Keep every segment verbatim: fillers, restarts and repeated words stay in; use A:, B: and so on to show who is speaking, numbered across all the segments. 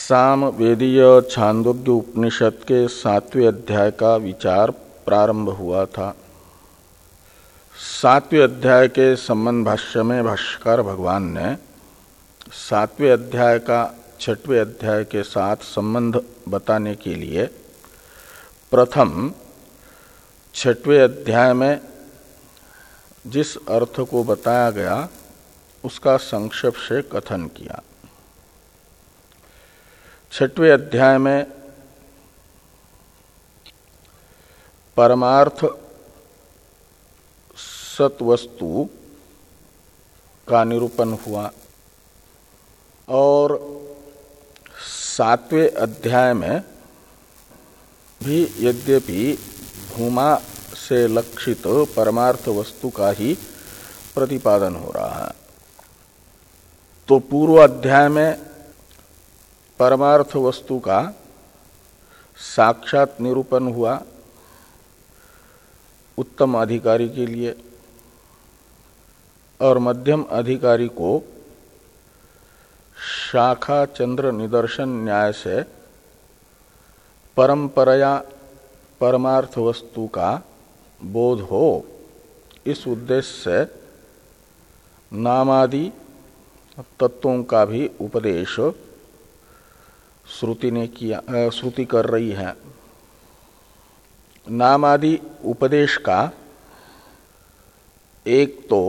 A: साम वेदीय छांदोग्य उपनिषद के सातवें अध्याय का विचार प्रारंभ हुआ था। सातवें अध्याय के संबंध भाष्य में भाष्यकार भगवान ने सातवें अध्याय का छठवें अध्याय के साथ संबंध बताने के लिए प्रथम छठवें अध्याय में जिस अर्थ को बताया गया उसका संक्षेप से कथन किया। छठवें अध्याय में परमार्थ सत्वस्तु का निरूपण हुआ और सातवें अध्याय में भी यद्यपि भूमा से लक्षित परमार्थ वस्तु का ही प्रतिपादन हो रहा है, तो पूर्व अध्याय में परमार्थ वस्तु का साक्षात निरूपण हुआ उत्तम अधिकारी के लिए और मध्यम अधिकारी को शाखा चंद्र निदर्शन न्याय से परंपराया परमार्थ वस्तु का बोध हो, इस उद्देश्य से नामादि तत्वों का भी उपदेश श्रुति ने किया, श्रुति कर रही है। नाम आदि उपदेश का एक तो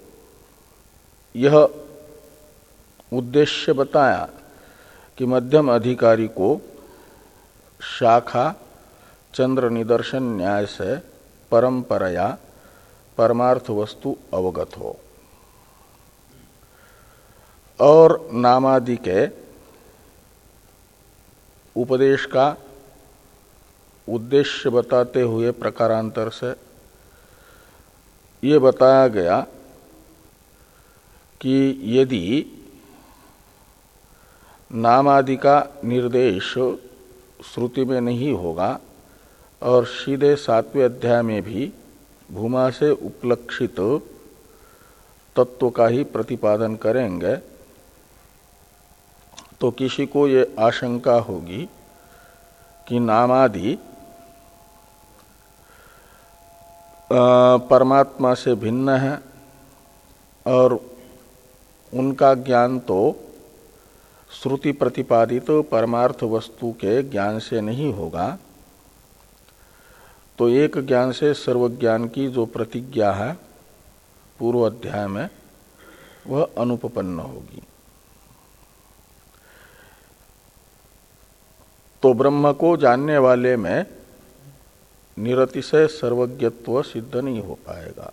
A: यह उद्देश्य बताया कि मध्यम अधिकारी को शाखा चंद्र निदर्शन न्याय से परंपराया परमार्थ वस्तु अवगत हो, और नामादि के उपदेश का उद्देश्य बताते हुए प्रकारांतर से ये बताया गया कि यदि नामादि का निर्देश श्रुति में नहीं होगा और सीधे सातवें अध्याय में भी भूमा से उपलक्षित तत्व का ही प्रतिपादन करेंगे, तो किसी को ये आशंका होगी कि नामादि परमात्मा से भिन्न है और उनका ज्ञान तो श्रुति प्रतिपादित तो परमार्थ वस्तु के ज्ञान से नहीं होगा, तो एक ज्ञान से सर्वज्ञान की जो प्रतिज्ञा है पूर्व अध्याय में वह अनुपपन्न होगी। तो ब्रह्म को जानने वाले में निरतिशय सर्वज्ञत्व सिद्ध नहीं हो पाएगा।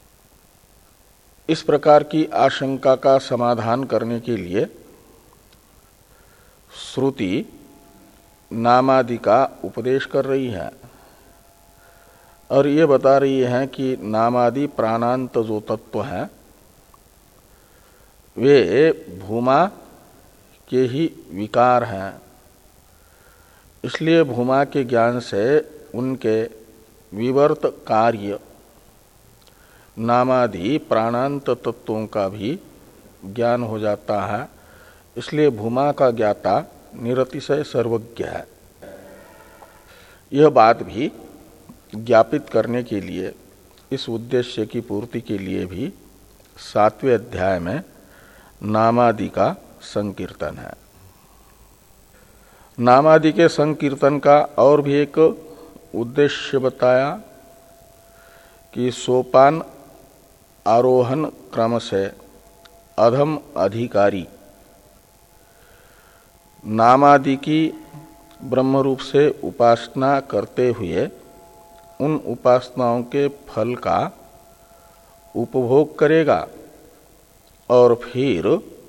A: इस प्रकार की आशंका का समाधान करने के लिए श्रुति नामादि का उपदेश कर रही है और ये बता रही है कि नामादि प्राणांत जो तत्व हैं वे भूमा के ही विकार हैं, इसलिए भूमा के ज्ञान से उनके विवर्त कार्य नामादि प्राणांत तत्वों का भी ज्ञान हो जाता है, इसलिए भूमा का ज्ञाता निरतिशय सर्वज्ञ है। यह बात भी ज्ञापित करने के लिए, इस उद्देश्य की पूर्ति के लिए भी सातवें अध्याय में नामादि का संकीर्तन है। नामादि के संकीर्तन का और भी एक उद्देश्य बताया कि सोपान आरोहण क्रम से अधम अधिकारी नामादि की ब्रह्मरूप से उपासना करते हुए उन उपासनाओं के फल का उपभोग करेगा और फिर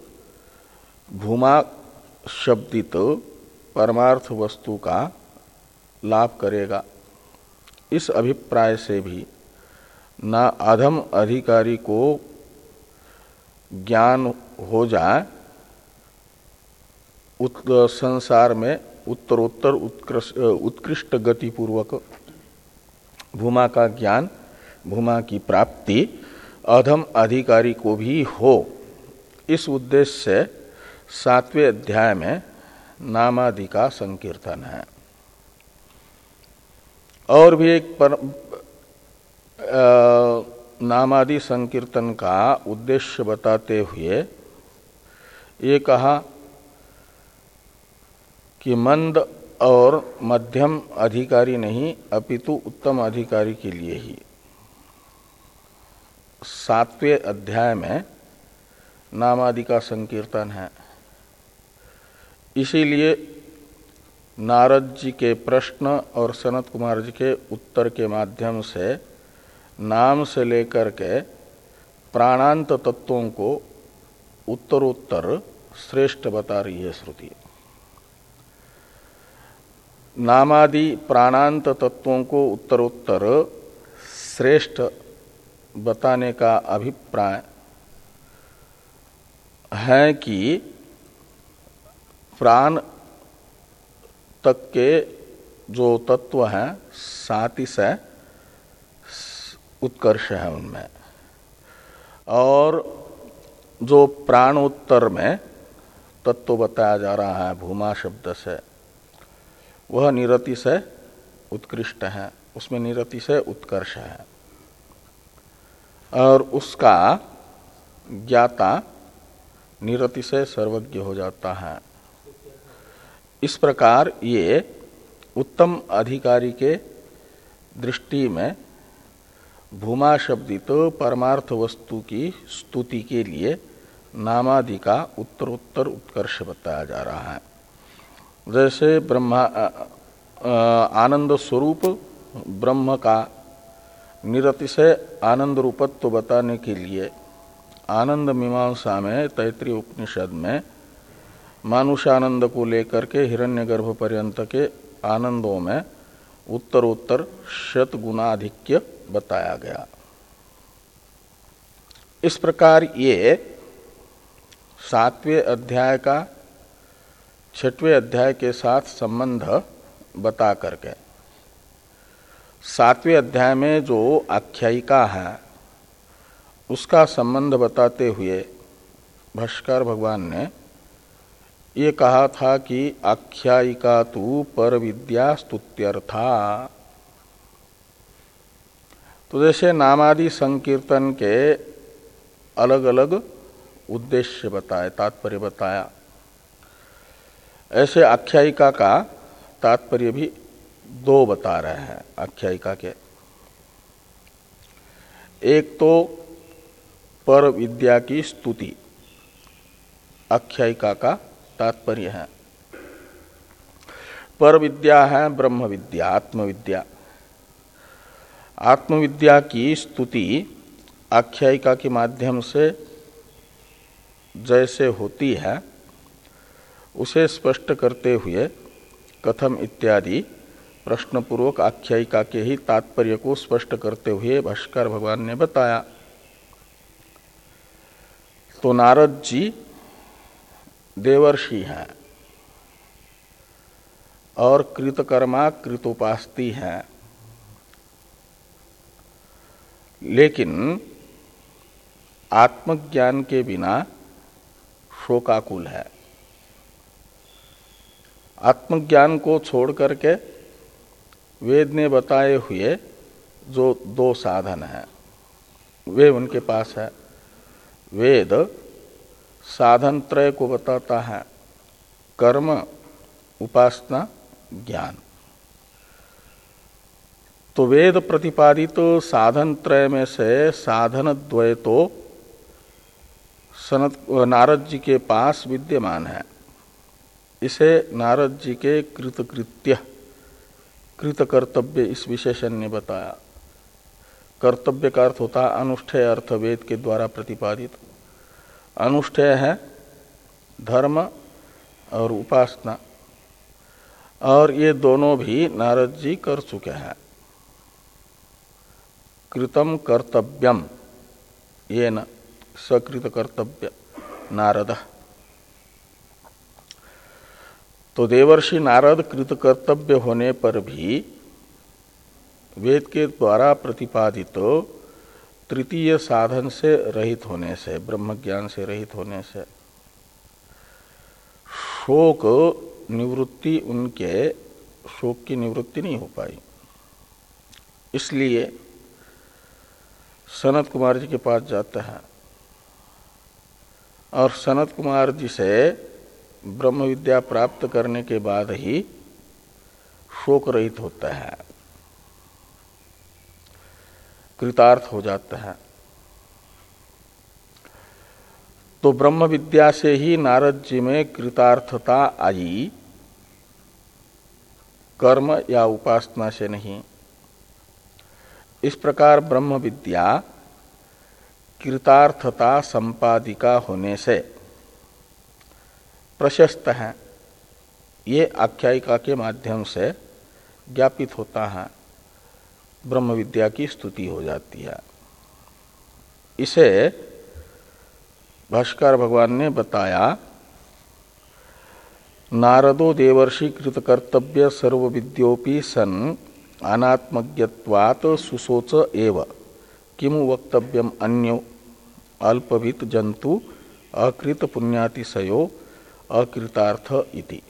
A: भूमा शब्दित परमार्थ वस्तु का लाभ करेगा। इस अभिप्राय से भी ना अधम अधिकारी को ज्ञान हो जाए संसार में उत्तरोत्तर उत्कृष्ट गति पूर्वक भूमा का ज्ञान, भूमा की प्राप्ति अधम अधिकारी को भी हो, इस उद्देश्य से सातवें अध्याय में नामादि का संकीर्तन है। और भी एक पर, आ, नामादि संकीर्तन का उद्देश्य बताते हुए ये कहा कि मंद और मध्यम अधिकारी नहीं अपितु उत्तम अधिकारी के लिए ही सातवें अध्याय में नामादि का संकीर्तन है। इसीलिए नारद जी के प्रश्न और सनत कुमार जी के उत्तर के माध्यम से नाम से लेकर के प्राणांत तत्वों को उत्तरोत्तर श्रेष्ठ बता रही है श्रुति। नामादि प्राणांत तत्वों को उत्तरोत्तर श्रेष्ठ बताने का अभिप्राय है कि प्राण तक के जो तत्व हैं सातिशय उत्कर्ष है उनमें, और जो प्राणोत्तर में तत्व बताया जा रहा है भूमा शब्द से, वह निरतिशय उत्कृष्ट है, उसमें निरतिशय उत्कर्ष है, और उसका ज्ञाता निरतिशय सर्वज्ञ हो जाता है। इस प्रकार ये उत्तम अधिकारी के दृष्टि में भूमा शब्दित परमार्थ वस्तु की स्तुति के लिए नामादि का उत्तरोत्तर उत्कर्ष बताया जा रहा है। जैसे ब्रह्मा आनंद स्वरूप ब्रह्म का निरतिशय आनंद रूपत्व बताने के लिए आनंद मीमांसा में तैत्रीय उपनिषद में मानुषानंद को लेकर के हिरण्यगर्भ पर्यंत के आनंदों में उत्तरोत्तर शत गुणाधिक्य बताया गया। इस प्रकार ये सातवें अध्याय का छठवें अध्याय के साथ संबंध बता करके सातवें अध्याय में जो आख्यायिका है उसका संबंध बताते हुए भाष्यकार भगवान ने ये कहा था कि आख्यायिका तु पर विद्या स्तुत्यर्था। तो जैसे नामादि संकीर्तन के अलग अलग उद्देश्य बताए, तात्पर्य बताया, ऐसे आख्यायिका का तात्पर्य भी दो बता रहे हैं आख्यायिका के। एक तो पर विद्या की स्तुति आख्यायिका का तात्पर्य है। पर विद्या है ब्रह्म विद्या, आत्मविद्या। आत्मविद्या की स्तुति आख्यायिका के माध्यम से जैसे होती है उसे स्पष्ट करते हुए कथम इत्यादि प्रश्नपूर्वक आख्यायिका के ही तात्पर्य को स्पष्ट करते हुए भाष्यकार भगवान ने बताया। तो नारद जी देवर्षि हैं और कृतकर्मा कृतोपास्ती हैं, लेकिन आत्मज्ञान के बिना शोकाकुल है। आत्मज्ञान को छोड़ करके वेद ने बताए हुए जो दो साधन हैं वे उनके पास है। वेद साधन त्रय को बताता है, कर्म, उपासना, ज्ञान। तो वेद प्रतिपादित तो साधन त्रय में से साधन द्वय तो सनत नारद जी के पास विद्यमान है। इसे नारद जी के कृतकृत्य कृतकर्तव्य इस विशेषण ने बताया। कर्तव्य का अर्थ होता है अनुष्ठेय अर्थ, वेद के द्वारा प्रतिपादित। अनुष्ठेय है धर्म और उपासना, और ये दोनों भी नारद जी कर चुके हैं। कृतम कर्तव्यम ये न सकृत कर्तव्य नारद। तो देवर्षि नारद कृत कर्तव्य होने पर भी वेद के द्वारा प्रतिपादित तो तृतीय साधन से रहित होने से, ब्रह्म ज्ञान से रहित होने से शोक निवृत्ति उनके शोक की निवृत्ति नहीं हो पाई। इसलिए सनत कुमार जी के पास जाता है और सनत कुमार जी से ब्रह्म विद्या प्राप्त करने के बाद ही शोक रहित होता है, कृतार्थ हो जाता है। तो ब्रह्म विद्या से ही नारद जी में कृतार्थता आई, कर्म या उपासना से नहीं। इस प्रकार ब्रह्म विद्या कृतार्थता संपादिका होने से प्रशस्त है, ये आख्यायिका के माध्यम से ज्ञापित होता है, ब्रह्म विद्या की स्तुति हो जाती है। इसे भाष्कर भगवान ने बताया, नारदो देवर्षि कृत कर्तव्य सर्व विद्योपि सन अनात्मज्ञत्वात् सुसोच एव किमु वक्तव्यम अन्यो अल्पवित जंतु अकृत पुण्यातिशयो अकृतार्थ इति।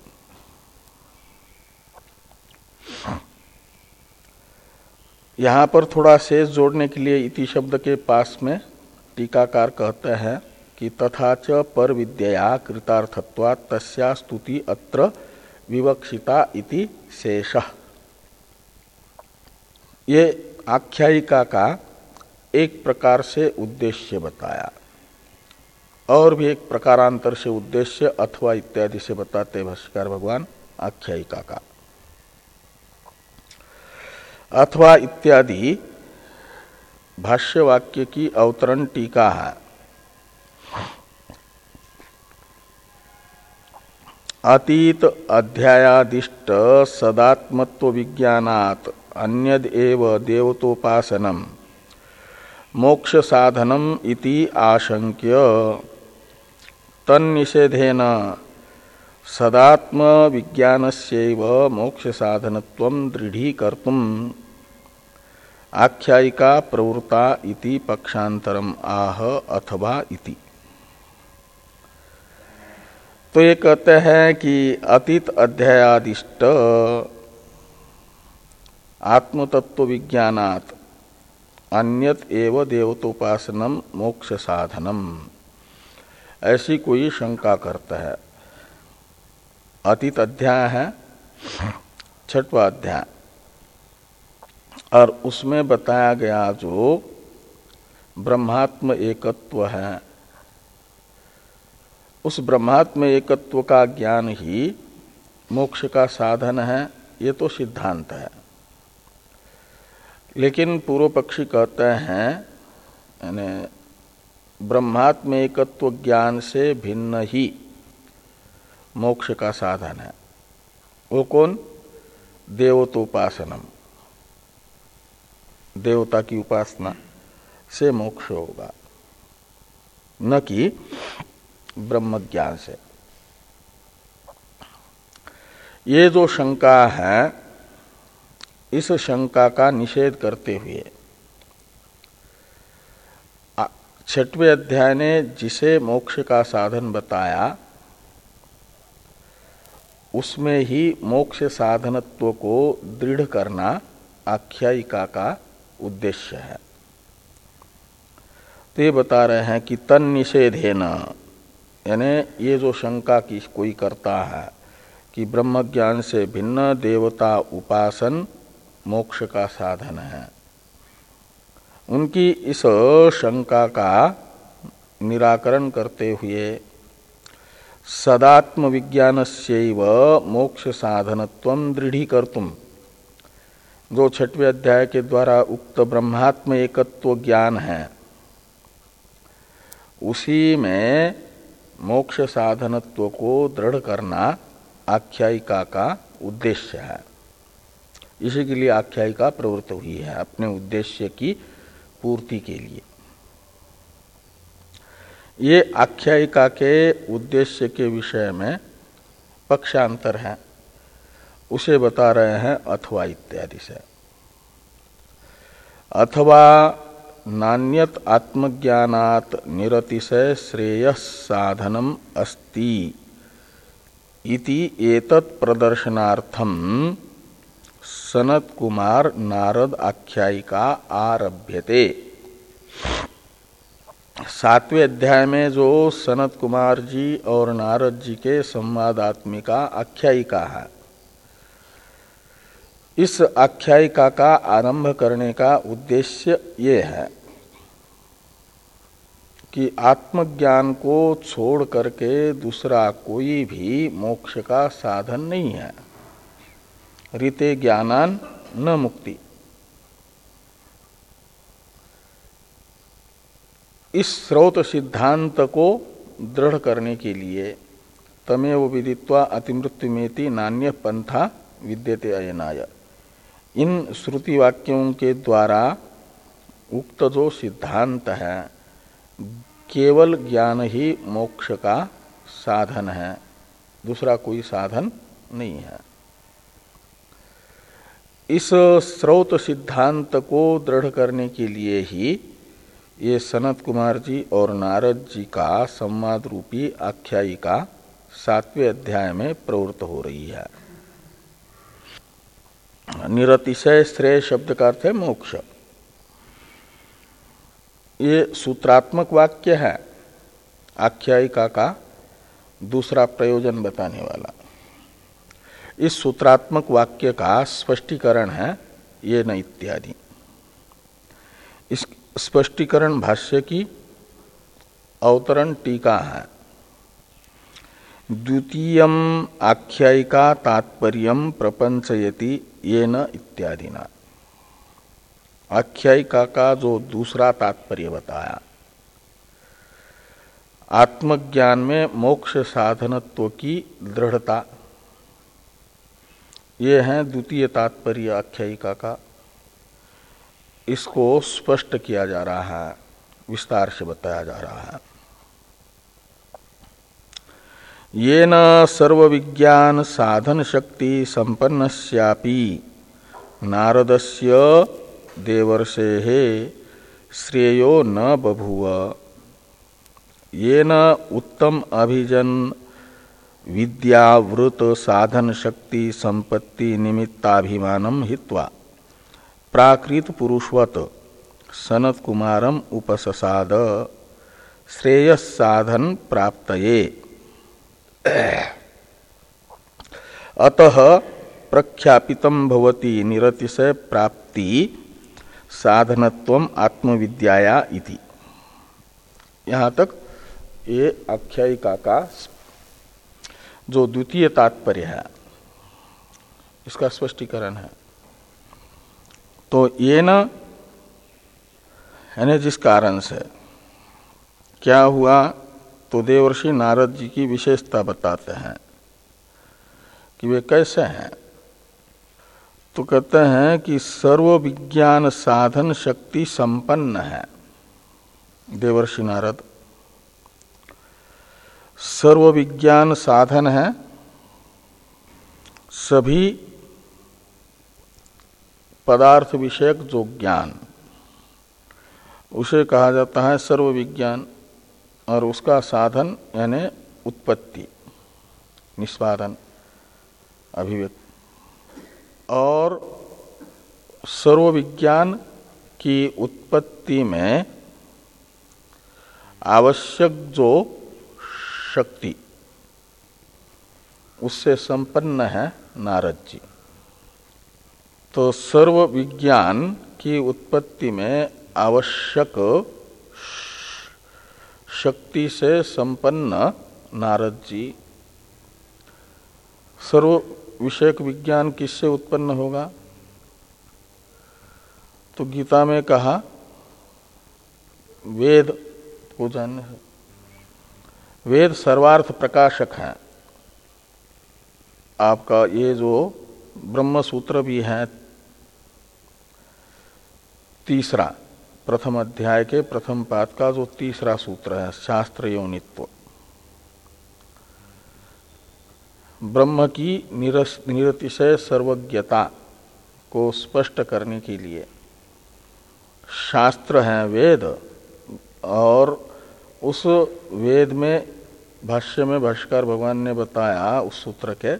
A: यहाँ पर थोड़ा शेष जोड़ने के लिए इति शब्द के पास में टीकाकार कहते हैं कि तथा च पर विद्या कृतार्थत्वात् तस्या स्तुति अत्र विवक्षिता इति शेषः। ये आख्यायिका का एक प्रकार से उद्देश्य बताया, और भी एक प्रकारांतर से उद्देश्य अथवा इत्यादि से बताते भाष्यकार भगवान आख्यायिका का। अथवा इत्यादि भाष्य वाक्य की अवतरण टीका है। अतीत अध्यायादिष्ट सदात्मत्व विज्ञानात् अन्यद एव देवतोपासनम मोक्ष साधनम इति आशंक्य तन्निषेधेन सदात्म विज्ञानस्यैव मोक्ष साधनत्वं दृढ़ीकर्तुम् आख्यायिका प्रवृत्ता इति पक्षांतरम आह अथवा इति। तो ये कहते हैं कि अतीत अध्यायादिष्ट आत्मतत्व विज्ञानात् अन्यत एव देवतोपासनम मोक्ष साधनम, ऐसी कोई शंका करता है। अतीत अध्याय है छठवां अध्याय, और उसमें बताया गया जो ब्रह्मात्म एकत्व है, उस ब्रह्मात्म एकत्व का ज्ञान ही मोक्ष का साधन है, ये तो सिद्धांत है। लेकिन पूर्व पक्षी कहते हैं यानी ब्रह्मात्म एकत्व ज्ञान से भिन्न ही मोक्ष का साधन है। वो कौन? देवतोपासनम, देवता की उपासना से मोक्ष होगा, न कि ब्रह्म ज्ञान से। ये जो शंका है, इस शंका का निषेध करते हुए छठवें अध्याय ने जिसे मोक्ष का साधन बताया, उसमें ही मोक्ष साधनत्व को दृढ़ करना आख्यायिका का उद्देश्य है। तो ये बता रहे हैं कि तन निषेधेन, यानी ये जो शंका की कोई करता है कि ब्रह्म ज्ञान से भिन्न देवता उपासन मोक्ष का साधन है, उनकी इस शंका का निराकरण करते हुए सदात्म विज्ञानस्यैव मोक्ष साधनत्वं दृढ़ीकर्तुम्, जो छठवें अध्याय के द्वारा उक्त ब्रह्मात्म एकत्व ज्ञान है, उसी में मोक्ष साधनत्व को दृढ़ करना आख्यायिका का उद्देश्य है। इसी के लिए आख्यायिका प्रवृत्त हुई है, अपने उद्देश्य की पूर्ति के लिए। ये आख्यायिका के उद्देश्य के विषय में पक्षांतर है, उसे बता रहे हैं अथवा इत्यादि से। अथवा नान्यत आत्मज्ञानात् निरतिशय श्रेयः साधनम अस्ति इति एतत् प्रदर्शनार्थम सनत कुमार नारद आख्यायिका आरभ्यते। सातवें अध्याय में जो सनत कुमार जी और नारद जी के संवादात्मिका आख्यायिका है, इस आख्यायिका का आरंभ करने का उद्देश्य ये है कि आत्मज्ञान को छोड़ करके दूसरा कोई भी मोक्ष का साधन नहीं है। ऋते ज्ञानान न मुक्ति। इस स्रोत सिद्धांत को दृढ़ करने के लिए तमेव विदित्वा अतिमृत्युमेति नान्य पंथा विद्यते अयनाय, इन श्रुति वाक्यों के द्वारा उक्त जो सिद्धांत है केवल ज्ञान ही मोक्ष का साधन है, दूसरा कोई साधन नहीं है। इस स्रोत सिद्धांत को दृढ़ करने के लिए ही ये सनत कुमार जी और नारद जी का संवाद रूपी आख्यायिका सातवें अध्याय में प्रवृत्त हो रही है। निरतिशय श्रेय शब्द का अर्थ है मोक्ष। ये सूत्रात्मक वाक्य है, आख्यायिका का दूसरा प्रयोजन बताने वाला। इस सूत्रात्मक वाक्य का स्पष्टीकरण है ये न इत्यादि। इस स्पष्टीकरण भाष्य की अवतरण टीका है। द्वितीयम आख्यायिका तात्पर्यम प्रपंचयति येन इत्यादिना। आख्यायिका का जो दूसरा तात्पर्य बताया, आत्मज्ञान में मोक्ष साधनत्व की दृढ़ता, ये है द्वितीय तात्पर्य आख्यायिका का। इसको स्पष्ट किया जा रहा है, विस्तार से बताया जा रहा है। येन सर्वविज्ञान साधन शक्ति संपन्नस्यापि नारदस्य देवर्षेः श्रेयो न बभूव, येन उत्तम अभिजन विद्यावृत साधन शक्ति संपत्ति निमित्ताभिमानम हित्वा प्राकृत पुरुषवत सनत कुमारम उपससाद श्रेयस साधन प्राप्तये। अतः प्रख्यापितम भवति निरतिशय प्राप्ति साधनत्वम आत्मविद्याया इति। यहाँ तक ये आख्यायिका का जो द्वितीय तात्पर्य है इसका स्पष्टीकरण है। तो ये न यानी जिस कारण से क्या हुआ, तो देवर्षि नारद जी की विशेषता बताते हैं कि वे कैसे हैं। तो कहते हैं कि सर्व विज्ञान साधन शक्ति संपन्न है देवर्षि नारद। सर्व विज्ञान साधन है, सभी पदार्थ विषयक जो ज्ञान उसे कहा जाता है सर्व विज्ञान, और उसका साधन यानी उत्पत्ति, निष्पादन, अभिव्यक्ति। और सर्व विज्ञान की उत्पत्ति में आवश्यक जो शक्ति, उससे संपन्न है नारद जी। तो सर्व विज्ञान की उत्पत्ति में आवश्यक शक्ति से संपन्न नारद जी। सर्व विषयक विज्ञान किससे उत्पन्न होगा? तो गीता में कहा वेद को जानने से। वेद सर्वार्थ प्रकाशक है। आपका ये जो ब्रह्म सूत्र भी है, तीसरा प्रथम अध्याय के प्रथम पाद का जो तीसरा सूत्र है, शास्त्र योनित्व, ब्रह्म की निरतिशय सर्वज्ञता को स्पष्ट करने के लिए शास्त्र है वेद, और उस वेद में भाष्य में भाष्यकार भगवान ने बताया उस सूत्र के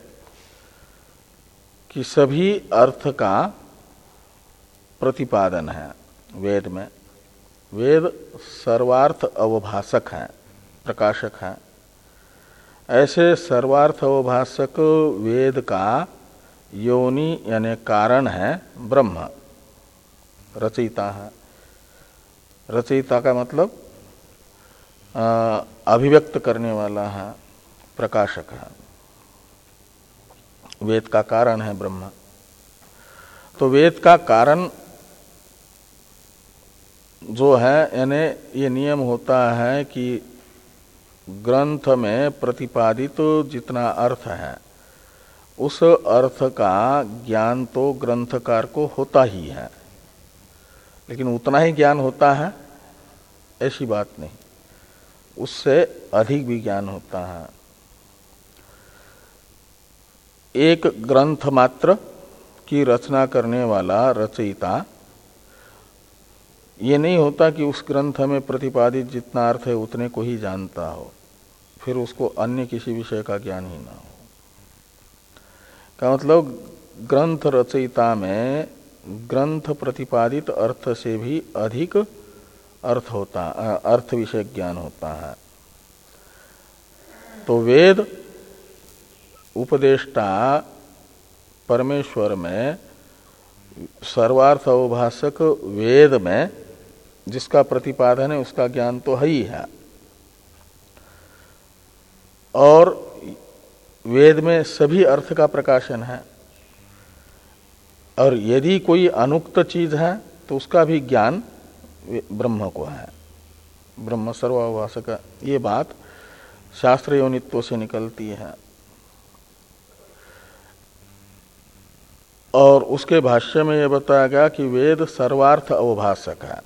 A: कि सभी अर्थ का प्रतिपादन है वेद में। वेद सर्वार्थ अवभाषक है, प्रकाशक है। ऐसे सर्वार्थ अवभाषक वेद का योनि यानी कारण है ब्रह्म, रचयिता है। रचयिता का मतलब आ, अभिव्यक्त करने वाला है, प्रकाशक है। वेद का कारण है ब्रह्म। तो वेद का कारण जो है यानी ये नियम होता है कि ग्रंथ में प्रतिपादित तो जितना अर्थ है उस अर्थ का ज्ञान तो ग्रंथकार को होता ही है, लेकिन उतना ही ज्ञान होता है ऐसी बात नहीं, उससे अधिक भी ज्ञान होता है। एक ग्रंथ मात्र की रचना करने वाला रचयिता ये नहीं होता कि उस ग्रंथ में प्रतिपादित जितना अर्थ है उतने को ही जानता हो, फिर उसको अन्य किसी विषय का ज्ञान ही ना हो। का मतलब ग्रंथ रचयिता में ग्रंथ प्रतिपादित अर्थ से भी अधिक अर्थ होता अर्थ विषय ज्ञान होता है। तो वेद उपदेष्टा परमेश्वर में सर्वार्थ अवभाषक वेद में जिसका प्रतिपादन है उसका ज्ञान तो है ही है, और वेद में सभी अर्थ का प्रकाशन है। और यदि कोई अनुक्त चीज है तो उसका भी ज्ञान ब्रह्म को है, ब्रह्म सर्वाभाषक। ये बात शास्त्र योनित्व से निकलती है। और उसके भाष्य में यह बताया गया कि वेद सर्वार्थ अवभाषक है।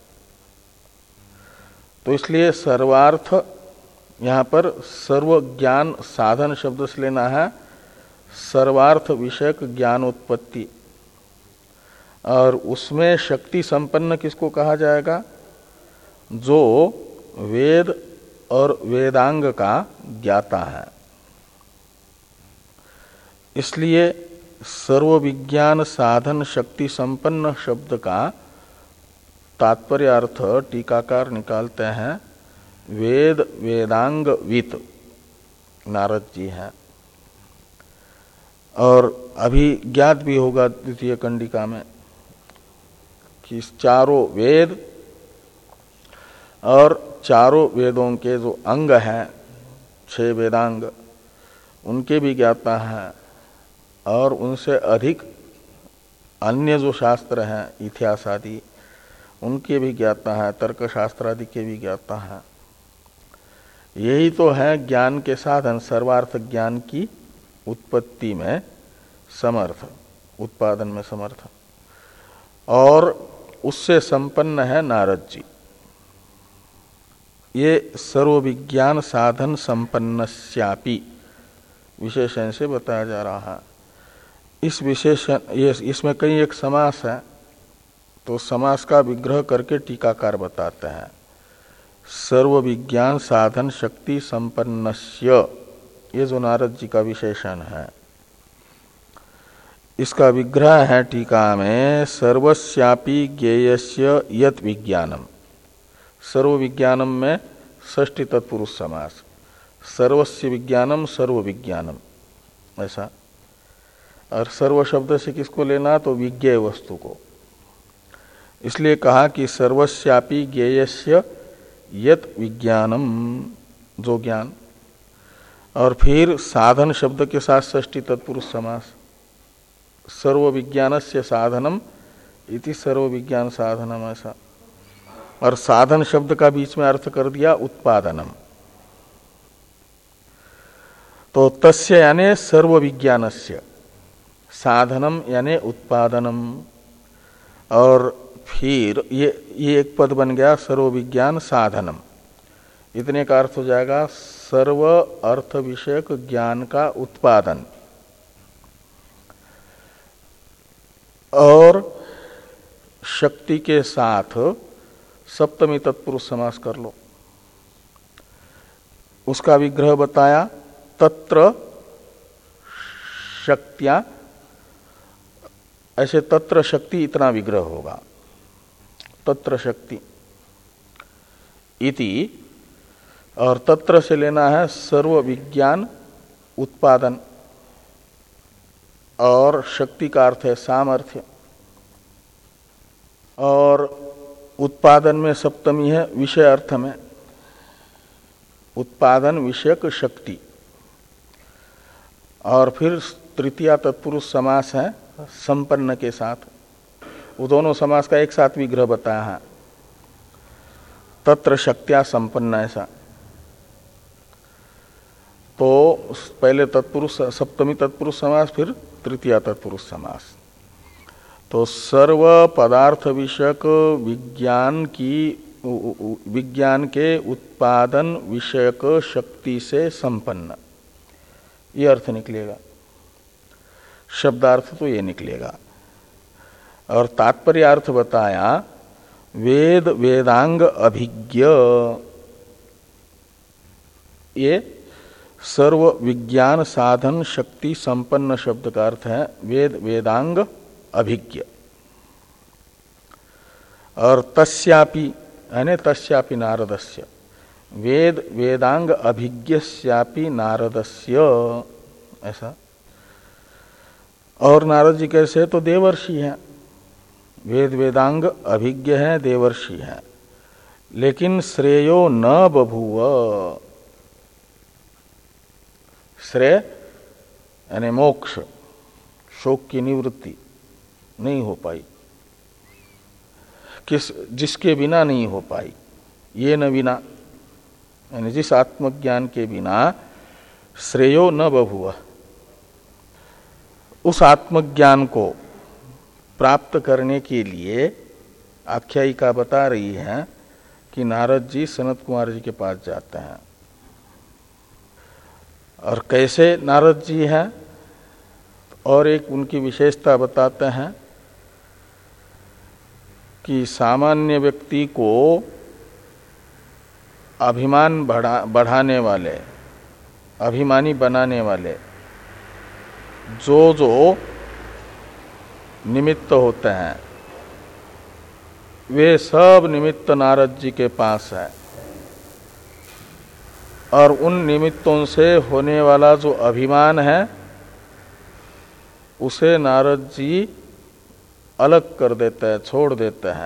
A: तो इसलिए सर्वार्थ यहाँ पर सर्व ज्ञान साधन शब्द से लेना है सर्वार्थ विषयक ज्ञान उत्पत्ति। और उसमें शक्ति संपन्न किसको कहा जाएगा? जो वेद और वेदांग का ज्ञाता है। इसलिए सर्व विज्ञान साधन शक्ति संपन्न शब्द का तात्पर्य अर्थ टीकाकार निकालते हैं वेद वेदांग वित नारद जी हैं। और अभी ज्ञात भी होगा द्वितीय कंडिका में कि चारों वेद और चारों वेदों के जो अंग हैं छह वेदांग उनके भी ज्ञाता हैं, और उनसे अधिक अन्य जो शास्त्र हैं इतिहास आदि उनके भी ज्ञाता है, तर्क शास्त्र आदि के भी ज्ञाता है। यही तो है ज्ञान के साधन, सर्वार्थ ज्ञान की उत्पत्ति में समर्थ, उत्पादन में समर्थ। और उससे संपन्न है नारद जी। ये सर्व विज्ञान साधन संपन्नस्यापि विशेषण से बताया जा रहा है। इस विशेषण ये इसमें कई एक समास है, तो समास का विग्रह करके टीकाकार बताते हैं सर्व विज्ञान साधन शक्ति संपन्नस्य, ये जो नारद जी का विशेषण है इसका विग्रह है टीका में सर्वस्यापि ज्ञेयस्य यत् विज्ञानम। सर्व विज्ञानम में षष्ठी तत्पुरुष समास, सर्वस्य विज्ञानम सर्व विज्ञानम ऐसा। और सर्व शब्द से किसको लेना? तो विज्ञेय वस्तु को। इसलिए कहा कि सर्वस्यापि ज्ञेयस्य यत् विज्ञानम, जो ज्ञान। और फिर साधन शब्द के साथ षष्ठी तत्पुरुष समास, सर्व विज्ञानस्य साधनम इति सर्व विज्ञान साधनम ऐसा। और साधन शब्द का बीच में अर्थ कर दिया उत्पादनम। तो तस्य यानी सर्व विज्ञानस्य, साधनम यानी उत्पादनम। और फिर ये ये एक पद बन गया सर्व विज्ञान साधनम। इतने का अर्थ हो जाएगा सर्व अर्थ विषयक ज्ञान का उत्पादन। और शक्ति के साथ सप्तमी तत्पुरुष समास कर लो। उसका विग्रह बताया। तत्र शक्तियां, ऐसे तत्र शक्ति इतना विग्रह होगा, तत्र शक्ति इति। और तत्र से लेना है सर्व विज्ञान उत्पादन, और शक्ति का अर्थ है सामर्थ्य, और उत्पादन में सप्तमी है विषय अर्थ में, उत्पादन विषयक शक्ति। और फिर तृतीया तत्पुरुष समास है संपन्न के साथ। वो दोनों समास का एक साथ विग्रह बताया है, तत्र शक्त्या संपन्न ऐसा। तो पहले तत्पुरुष सप्तमी तत्पुरुष समास, फिर तृतीया तत्पुरुष समास। तो सर्व पदार्थ विषयक विज्ञान की विज्ञान के उत्पादन विषयक शक्ति से संपन्न, ये अर्थ निकलेगा। शब्दार्थ तो ये निकलेगा। और तात्पर्य अर्थ बताया वेद वेदांग अभिज्ञ, ये सर्व विज्ञान साधन शक्ति संपन्न शब्द का अर्थ है वेद वेदांग अभिज्ञ। और तस्यापि यानी तस्यापि नारदस्य, वेद वेदांग अभिज्ञस्यापि नारदस्य, ऐसा। और नारद जी कैसे, तो देवर्षि हैं, वेद वेदांग अभिज्ञ है, देवर्षि है। लेकिन श्रेयो न बभूव, श्रेय यानी मोक्ष, शोक की निवृत्ति नहीं हो पाई, किस जिसके बिना नहीं हो पाई, ये न बिना यानी जिस आत्मज्ञान के बिना श्रेयो न बभूव, उस आत्मज्ञान को प्राप्त करने के लिए आख्यायिका बता रही है कि नारद जी सनत कुमार जी के पास जाते हैं। और कैसे नारद जी हैं, और एक उनकी विशेषता बताते हैं कि सामान्य व्यक्ति को अभिमान बढ़ा बढ़ाने वाले, अभिमानी बनाने वाले जो जो निमित्त होते हैं, वे सब निमित्त नारद जी के पास है। और उन निमित्तों से होने वाला जो अभिमान है, उसे नारद जी अलग कर देते हैं, छोड़ देते हैं।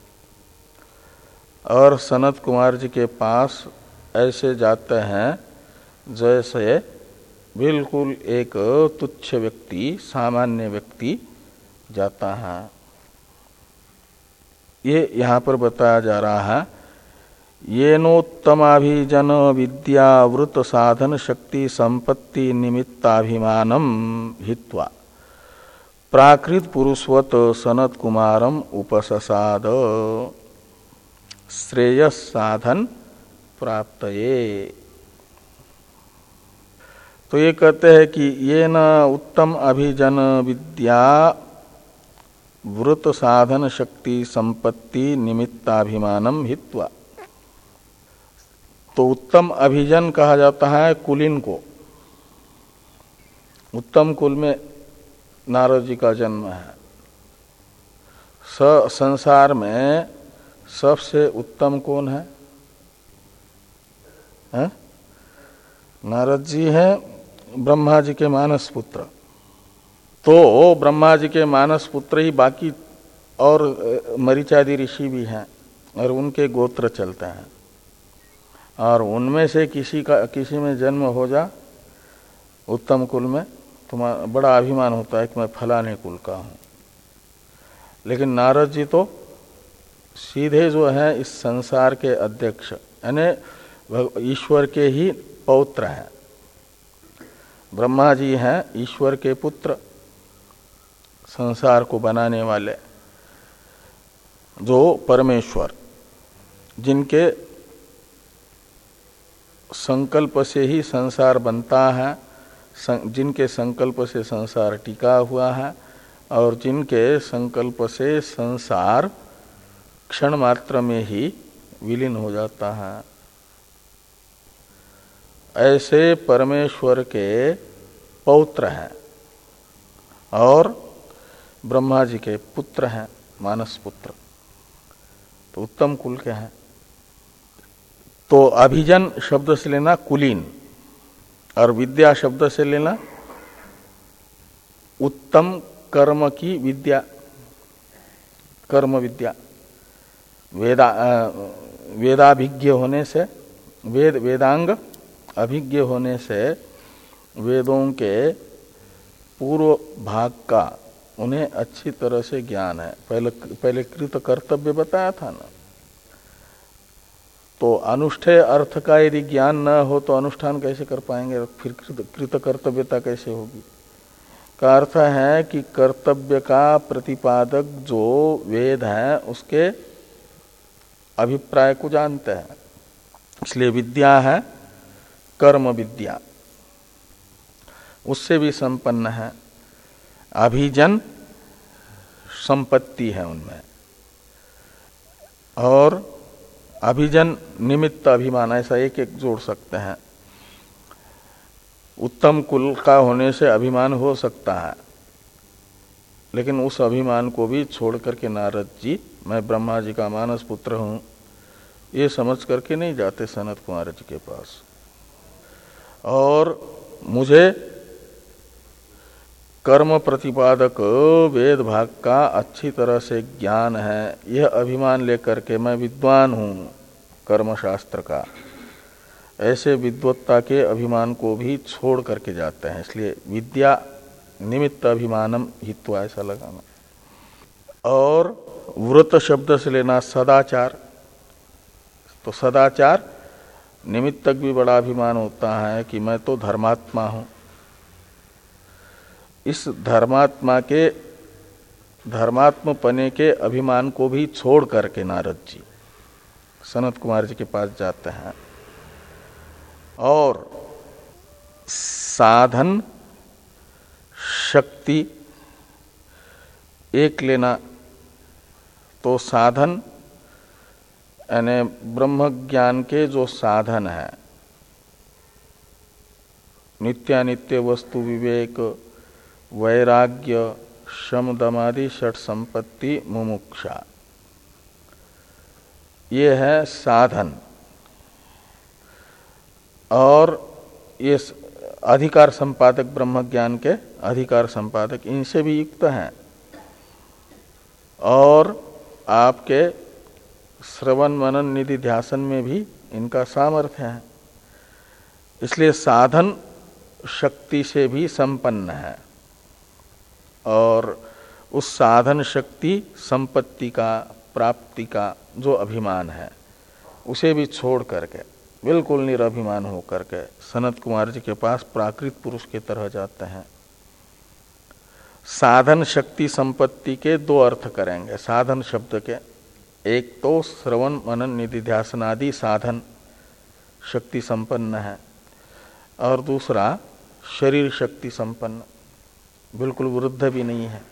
A: और सनत कुमार जी के पास ऐसे जाते हैं जैसे बिल्कुल एक तुच्छ व्यक्ति, सामान्य व्यक्ति जाता है। ये यहाँ पर बताया जा रहा है, येनोत्तमाभिजन विद्यावृत साधन शक्ति संपत्ति निमित्ताभिमानम हित्वा प्राकृत पुरुषवत सनत कुमारम उपससाद श्रेयस साधन प्राप्तये। तो ये कहते हैं कि ये न उत्तम अभिजन विद्या वृत साधन शक्ति संपत्ति निमित्ताभिमानम हित्वा। तो उत्तम अभिजन कहा जाता है कुलीन को। उत्तम कुल में नारद जी का जन्म है। स संसार में सबसे उत्तम कौन है, है? नारद जी हैं ब्रह्मा जी के मानस पुत्र। तो ब्रह्मा जी के मानस पुत्र ही बाकी और मरीचादि ऋषि भी हैं, और उनके गोत्र चलते हैं। और उनमें से किसी का किसी में जन्म हो जा उत्तम कुल में, तुम्हारा बड़ा अभिमान होता है कि मैं फलाने कुल का हूँ। लेकिन नारद जी तो सीधे जो है इस संसार के अध्यक्ष, यानी ईश्वर के ही पौत्र हैं। ब्रह्मा जी हैं ईश्वर के पुत्र, संसार को बनाने वाले, जो परमेश्वर, जिनके संकल्प से ही संसार बनता है, जिनके संकल्प से संसार टिका हुआ है, और जिनके संकल्प से संसार क्षण मात्र में ही विलीन हो जाता है। ऐसे परमेश्वर के पौत्र हैं और ब्रह्मा जी के पुत्र हैं, मानस पुत्र, तो उत्तम कुल के हैं। तो अभिजन शब्द से लेना कुलीन और विद्या शब्द से लेना उत्तम कर्म की विद्या, कर्म विद्या। वेदा वेदाभिज्ञ होने से, वेद वेदांग अभिज्ञ होने से वेदों के पूर्व भाग का उन्हें अच्छी तरह से ज्ञान है। पहले पहले कृत कर्तव्य बताया था ना, तो अनुष्ठेय अर्थ का यदि ज्ञान न हो तो अनुष्ठान कैसे कर पाएंगे, फिर कृत कर्तव्यता कैसे होगी। का अर्थ है कि कर्तव्य का प्रतिपादक जो वेद है उसके अभिप्राय को जानते हैं, इसलिए विद्या है कर्म विद्या, उससे भी संपन्न है। अभिजन संपत्ति है उनमें, और अभिजन निमित्त अभिमान, ऐसा एक एक जोड़ सकते हैं। उत्तम कुल का होने से अभिमान हो सकता है, लेकिन उस अभिमान को भी छोड़ करके नारद जी मैं ब्रह्मा जी का मानस पुत्र हूं ये समझ करके नहीं जाते सनत कुमार जी के पास। और मुझे कर्म प्रतिपादक वेद भाग का अच्छी तरह से ज्ञान है, यह अभिमान लेकर के मैं विद्वान हूं कर्मशास्त्र का, ऐसे विद्वत्ता के अभिमान को भी छोड़ करके जाते हैं। इसलिए विद्या निमित्त अभिमानम हित्वा, ऐसा लगाना। और व्रत शब्द से लेना सदाचार, तो सदाचार निमित्तक भी बड़ा अभिमान होता है कि मैं तो धर्मात्मा हूं। इस धर्मात्मा के धर्मात्म पने के अभिमान को भी छोड़ करके नारद जी सनत कुमार जी के पास जाते हैं। और साधन शक्ति एक लेना, तो साधन यानी ब्रह्म ज्ञान के जो साधन है, नित्यानित्य वस्तु विवेक, वैराग्य, शम दमादि षट संपत्ति, मुमुक्षा, ये है साधन। और ये अधिकार संपादक, ब्रह्म ज्ञान के अधिकार संपादक, इनसे भी युक्त हैं। और आपके श्रवण मनन निधि ध्यासन में भी इनका सामर्थ्य है, इसलिए साधन शक्ति से भी संपन्न है। और उस साधन शक्ति संपत्ति का, प्राप्ति का जो अभिमान है उसे भी छोड़ करके बिल्कुल निरभिमान होकर के सनत कुमार जी के पास प्राकृत पुरुष की तरह जाते हैं। साधन शक्ति संपत्ति के दो अर्थ करेंगे साधन शब्द के। एक तो श्रवण मनन निधि ध्यासन आदि साधन शक्ति संपन्न है, और दूसरा शरीर शक्ति संपन्न, बिल्कुल वृद्ध भी नहीं है।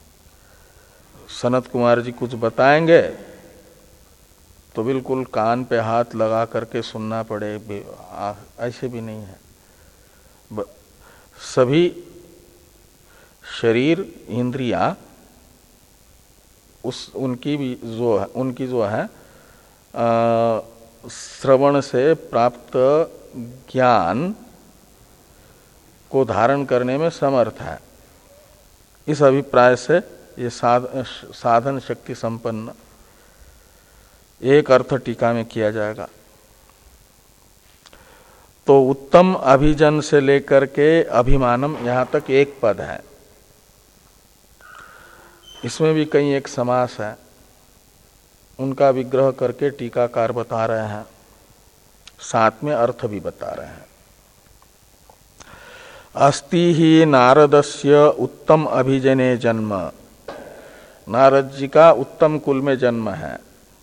A: सनत कुमार जी कुछ बताएंगे तो बिल्कुल कान पे हाथ लगा करके सुनना पड़े, ऐसे भी नहीं है। सभी शरीर इंद्रियां उस उनकी भी जो है उनकी जो है श्रवण से प्राप्त ज्ञान को धारण करने में समर्थ है। इस अभिप्राय से ये साध, साधन शक्ति संपन्न एक अर्थ टीका में किया जाएगा। तो उत्तम अभिजन से लेकर के अभिमानम, यहां तक एक पद है। इसमें भी कई एक समास है, उनका विग्रह करके टीकाकार बता रहे हैं, साथ में अर्थ भी बता रहे हैं। अस्ति ही नारदस्य उत्तम अभिजने जन्म, नारद जी का उत्तम कुल में जन्म है।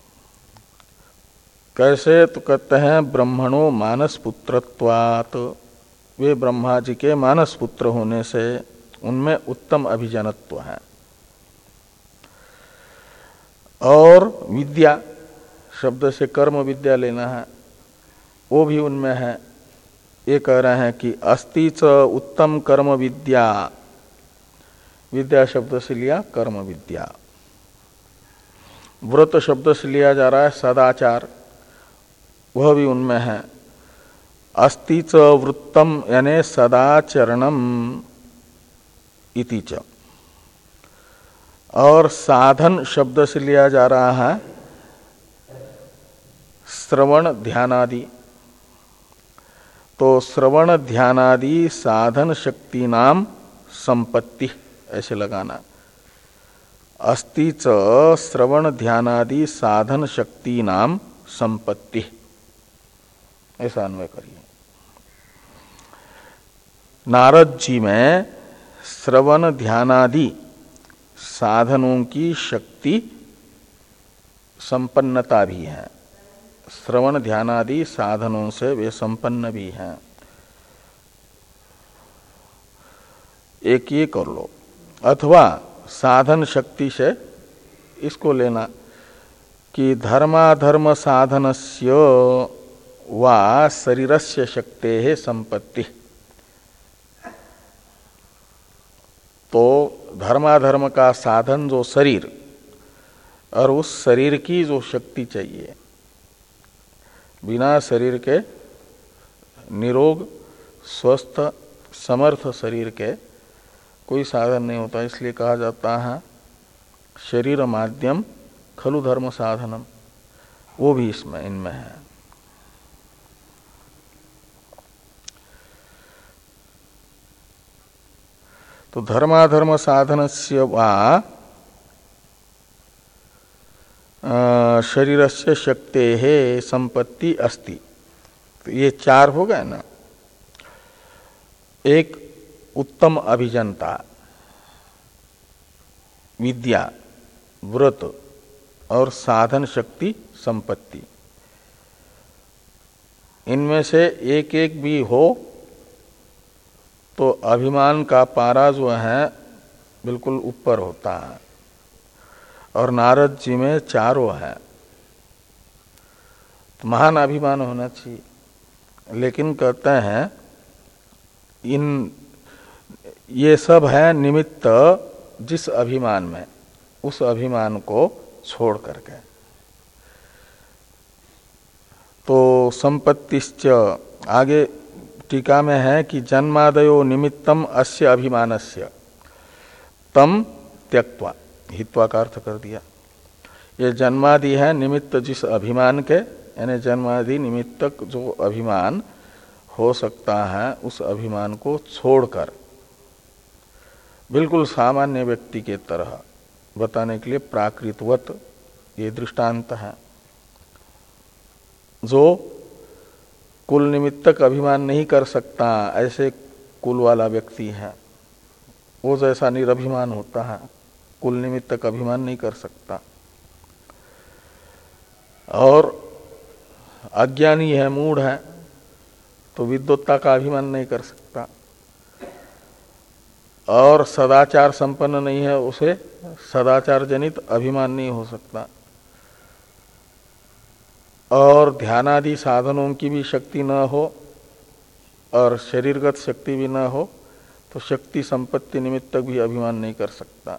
A: कैसे, तो कहते हैं ब्रह्मणो मानस पुत्रत्वात्, वे ब्रह्मा जी के मानस पुत्र होने से उनमें उत्तम अभिजनत्व है। और विद्या शब्द से कर्म विद्या लेना है, वो भी उनमें है। ये कह रहे हैं कि अस्ति च उत्तम कर्म विद्या, विद्या शब्द से लिया कर्म विद्या, व्रत शब्द से लिया जा रहा है सदाचार, वह भी उनमें है। अस्ति च वृत्तम यानी सदाचरणम इति च, और साधन शब्द से लिया जा रहा है श्रवण ध्यानादि। तो श्रवण ध्यानादि साधन शक्ति नाम संपत्ति ऐसे लगाना। अस्ति च श्रवण ध्यानादि साधन शक्ति नाम संपत्ति, ऐसा अन्वय करिए। नारद जी में श्रवण ध्यानादि साधनों की शक्ति संपन्नता भी है, श्रवण ध्यानादि साधनों से वे संपन्न भी हैं। एक ये कर लो, अथवा साधन शक्ति से इसको लेना कि धर्माधर्म साधनस्य वा शरीरस्य शक्तेः संपत्ति। तो धर्माधर्म का साधन जो शरीर, और उस शरीर की जो शक्ति चाहिए, बिना शरीर के निरोग स्वस्थ समर्थ शरीर के कोई साधन नहीं होता। इसलिए कहा जाता है शरीर माध्यम खलु धर्म साधनम, वो भी इसमें इनमें है। तो धर्माधर्म साधनस्य वा शरीरस्य शक्तेः संपत्ति अस्ति। तो ये चार हो गए ना। एक उत्तम अभिजनता, विद्या, व्रत और साधन शक्ति संपत्ति, इनमें से एक एक भी हो तो अभिमान का पारा जो है बिल्कुल ऊपर होता है। और नारद जी में चारों है, तो महान अभिमान होना चाहिए। लेकिन कहते हैं इन ये सब है निमित्त जिस अभिमान में, उस अभिमान को छोड़ करके। तो संपत्तिश्च आगे टीका में है कि जन्मादयो निमित्तम अस्य अभिमानस्य तम त्यक्त्वा, हित्वा का अर्थ कर दिया। ये जन्मादि है निमित्त जिस अभिमान के, यानी जन्मादि निमित्तक जो अभिमान हो सकता है, उस अभिमान को छोड़कर बिल्कुल सामान्य व्यक्ति के तरह बताने के लिए प्राकृतवत ये दृष्टांत है। जो कुल निमित्तक अभिमान नहीं कर सकता, ऐसे कुल वाला व्यक्ति है, वो जैसा निरभिमान होता है, कुल निमित्तक अभिमान नहीं कर सकता। और अज्ञानी है, मूढ़ है, तो विद्वत्ता का अभिमान नहीं कर सकता। और सदाचार संपन्न नहीं है, उसे सदाचार जनित अभिमान नहीं हो सकता। और ध्यानादि साधनों की भी शक्ति न हो और शरीरगत शक्ति भी न हो, तो शक्ति संपत्ति निमित्तक भी अभिमान नहीं कर सकता।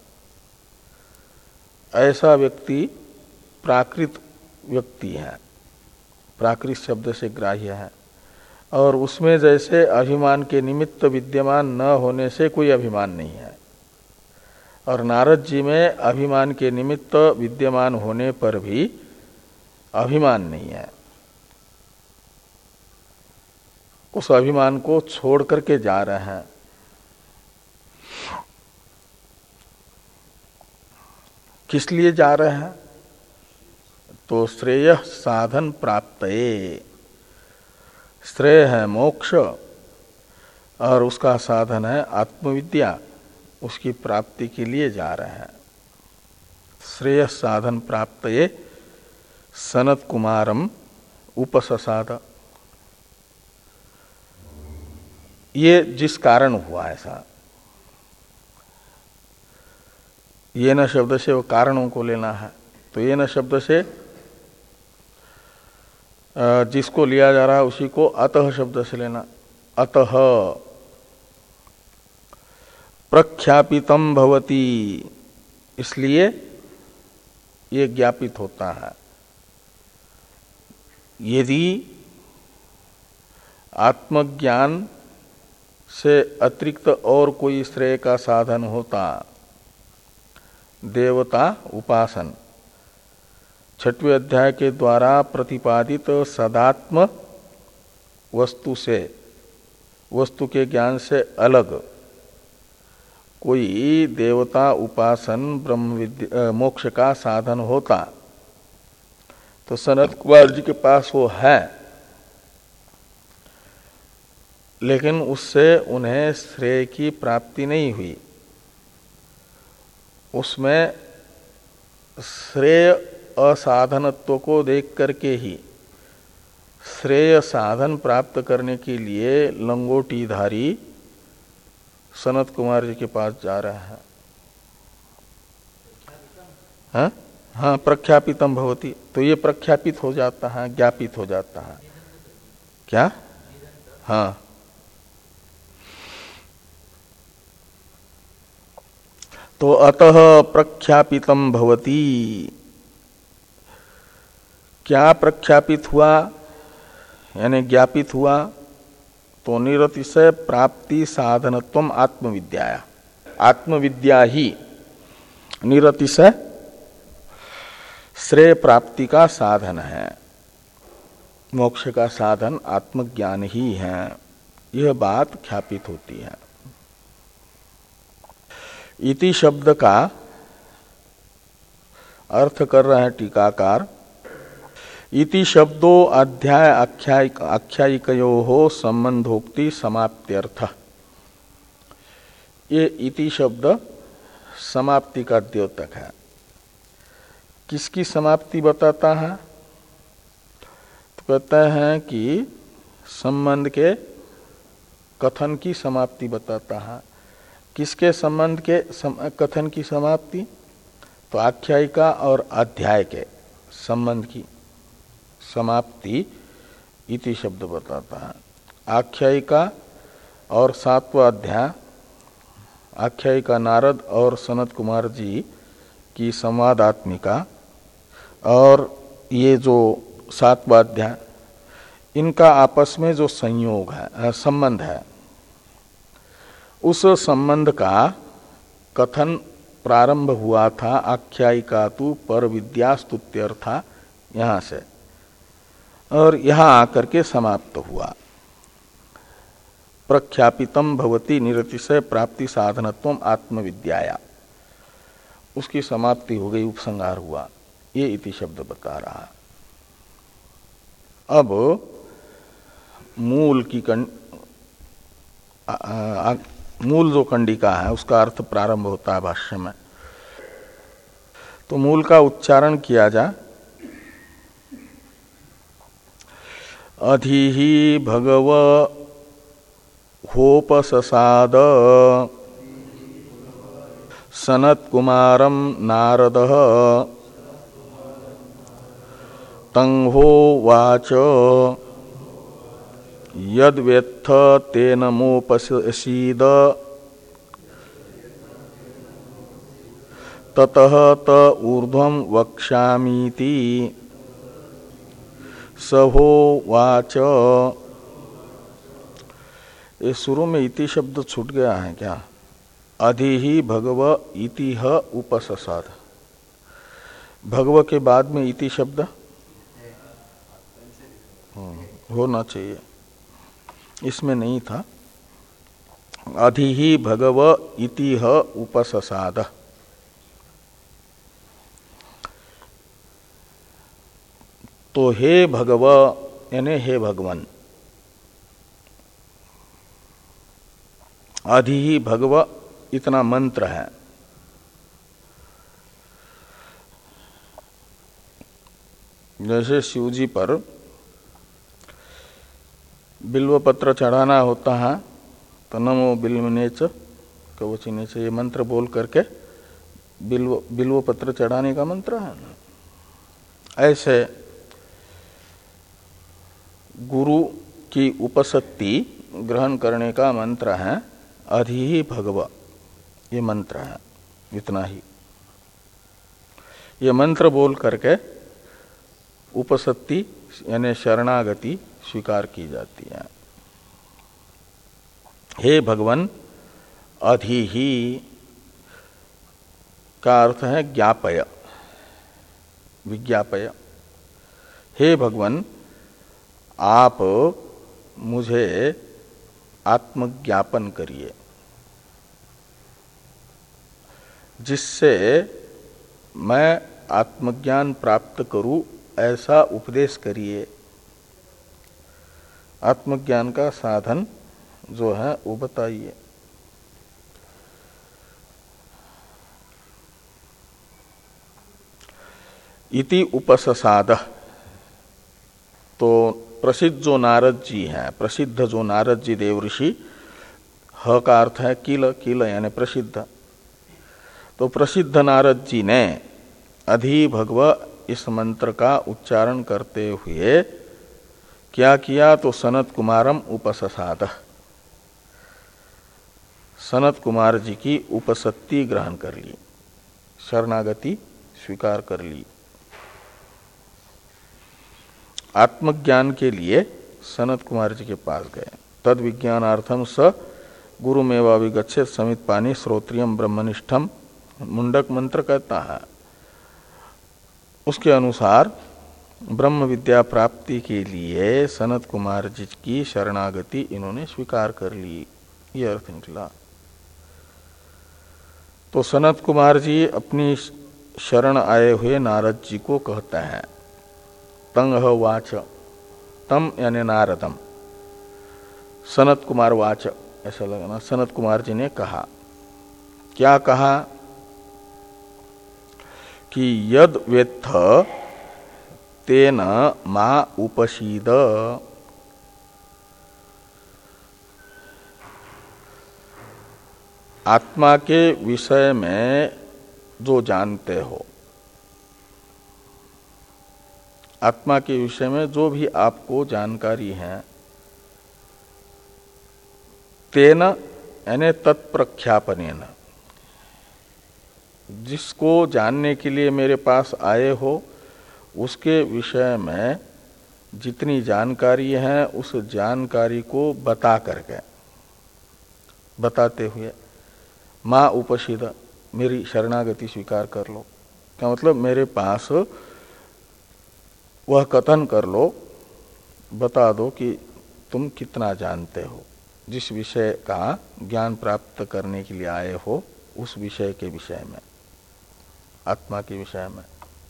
A: ऐसा व्यक्ति प्राकृत व्यक्ति है, प्राकृत शब्द से ग्राह्य है। और उसमें जैसे अभिमान के निमित्त विद्यमान न होने से कोई अभिमान नहीं है, और नारद जी में अभिमान के निमित्त विद्यमान होने पर भी अभिमान नहीं है। उस अभिमान को छोड़ करके जा रहे हैं। किस लिए जा रहे हैं? तो श्रेय साधन प्राप्तये, श्रेय है मोक्ष और उसका साधन है आत्मविद्या, उसकी प्राप्ति के लिए जा रहे हैं। श्रेय साधन प्राप्तये सनत कुमारम उपससाद। ये जिस कारण हुआ ऐसा, ये न शब्द से वो कारणों को लेना है। तो ये न शब्द से जिसको लिया जा रहा है उसी को अतः शब्द से लेना। अतः प्रख्यापितम भवति, इसलिए ये ज्ञापित होता है। यदि आत्मज्ञान से अतिरिक्त और कोई श्रेय का साधन होता, देवता उपासन, छठवें अध्याय के द्वारा प्रतिपादित सदात्म वस्तु से, वस्तु के ज्ञान से अलग कोई देवता उपासन ब्रह्म विद्या मोक्ष का साधन होता तो सनत कुमार जी के पास वो है, लेकिन उससे उन्हें श्रेय की प्राप्ति नहीं हुई। उसमें श्रेय असाधनत्व को देख करके ही श्रेय साधन प्राप्त करने के लिए लंगोटीधारी सनत कुमार जी के पास जा रहा है। हाँ हाँ, प्रख्यापितम भवति, तो ये प्रख्यापित हो जाता है, ज्ञापित हो जाता है। क्या? हाँ, तो अतः प्रख्यापितम भवति, क्या प्रख्यापित हुआ यानी ज्ञापित हुआ? तो निरतिशय प्राप्ति साधनत्वम आत्मविद्याया, आत्मविद्या ही निरतिशय श्रेय प्राप्ति का साधन है, मोक्ष का साधन आत्मज्ञान ही है। यह बात ख्यापित होती है। इति शब्द का अर्थ कर रहे हैं टीकाकार, इति शब्दो अध्याय आख्यायिक आख्यायिकयोः संबंधोक्ति समाप्त्यर्थ। ये इति शब्द समाप्ति का द्योतक है। किसकी समाप्ति बताता है? तो कहते हैं कि संबंध के कथन की समाप्ति बताता है। किसके संबंध के सम, कथन की समाप्ति? तो आख्यायिका और अध्याय के संबंध की समाप्ति इति शब्द बताता है। आख्यायिका और सातवां अध्याय, आख्यायिका नारद और सनत कुमार जी की संवादात्मिका, और ये जो सातवां अध्याय, इनका आपस में जो संयोग है, संबंध है, उस संबंध का कथन प्रारंभ हुआ था आख्यायिका तु पर विद्या स्तुत्यर्था यहाँ से, और यहाँ आकर के समाप्त हुआ। प्रख्यापितम भवति निरतिशय प्राप्ति साधनत्वम आत्मविद्याया, उसकी समाप्ति हो गई, उपसंहार हुआ। ये इति शब्द बता रहा है। अब मूल की कंड, आ, आ, मूल जो कंडिका है उसका अर्थ प्रारंभ होता है भाष्य में। तो मूल का उच्चारण किया जा। अधिहि भगव होपससाद सनत कुमारम नारदः तंहोवाच यद्वेत्थ तेन मोपसीद ततः त ऊर्ध्वं वक्ष्यामीति सहोवाच। ये शुरू में इति शब्द छूट गया है क्या? अधिहि भगव इति ह उपससाद, भगव के बाद में इति शब्द होना चाहिए, इसमें नहीं था। अधिहि भगव इति ह उपससाद, तो हे भगव यानी हे भगवन, अधिहि भगव इतना मंत्र है। जैसे शिव जी पर बिल्व पत्र चढ़ाना होता है तो नमो बिल्वनेच कवचिनेच, ये मंत्र बोल करके बिल्व बिल्व पत्र चढ़ाने का मंत्र है ना। ऐसे गुरु की उपसक्ति ग्रहण करने का मंत्र है अधि ही भगव, ये मंत्र है, इतना ही। ये मंत्र बोल करके उपसत्ति यानी शरणागति स्वीकार की जाती है। हे भगवन अधि ही का अर्थ है ज्ञापय, विज्ञापय। हे भगवन आप मुझे आत्मज्ञापन करिए, जिससे मैं आत्मज्ञान प्राप्त करूं, ऐसा उपदेश करिए। आत्मज्ञान का साधन जो है वो बताइए। इति उपससाद, तो प्रसिद्ध जो नारद जी हैं, प्रसिद्ध जो नारद जी देवऋषि, ह का अर्थ है किल, किल यानी प्रसिद्ध। तो प्रसिद्ध नारद जी ने अधि भगव इस मंत्र का उच्चारण करते हुए क्या किया, तो सनत कुमारम उपससाद, सनत कुमार जी की उपसत्ति ग्रहण कर ली, शरणागति स्वीकार कर ली। आत्मज्ञान के लिए सनत कुमार जी के पास गए। तद विज्ञानार्थम स गुरुमेवा विगच्छेत समित पानी श्रोत्रियम ब्रह्मनिष्ठम, मुंडक मंत्र कहता है। उसके अनुसार ब्रह्म विद्या प्राप्ति के लिए सनत कुमार जी की शरणागति इन्होंने स्वीकार कर ली, ये अर्थ निकला। तो सनत कुमार जी अपनी शरण आए हुए नारद जी को कहते हैं तंग वाच, तम यानी नारदम, सनत कुमार वाच, ऐसा लगना। सनत कुमार जी ने कहा, क्या कहा कि यद वेत्थ तेन मा उपशीद, आत्मा के विषय में जो जानते हो, आत्मा के विषय में जो भी आपको जानकारी है, तेन यानी तत्प्रख्यापनेन, जिसको जानने के लिए मेरे पास आए हो उसके विषय में जितनी जानकारी है उस जानकारी को बता करके, बताते हुए माँ उपशिद, मेरी शरणागति स्वीकार कर लो। क्या मतलब, मेरे पास वह कथन कर लो, बता दो कि तुम कितना जानते हो, जिस विषय का ज्ञान प्राप्त करने के लिए आए हो उस विषय के विषय में, आत्मा के विषय में।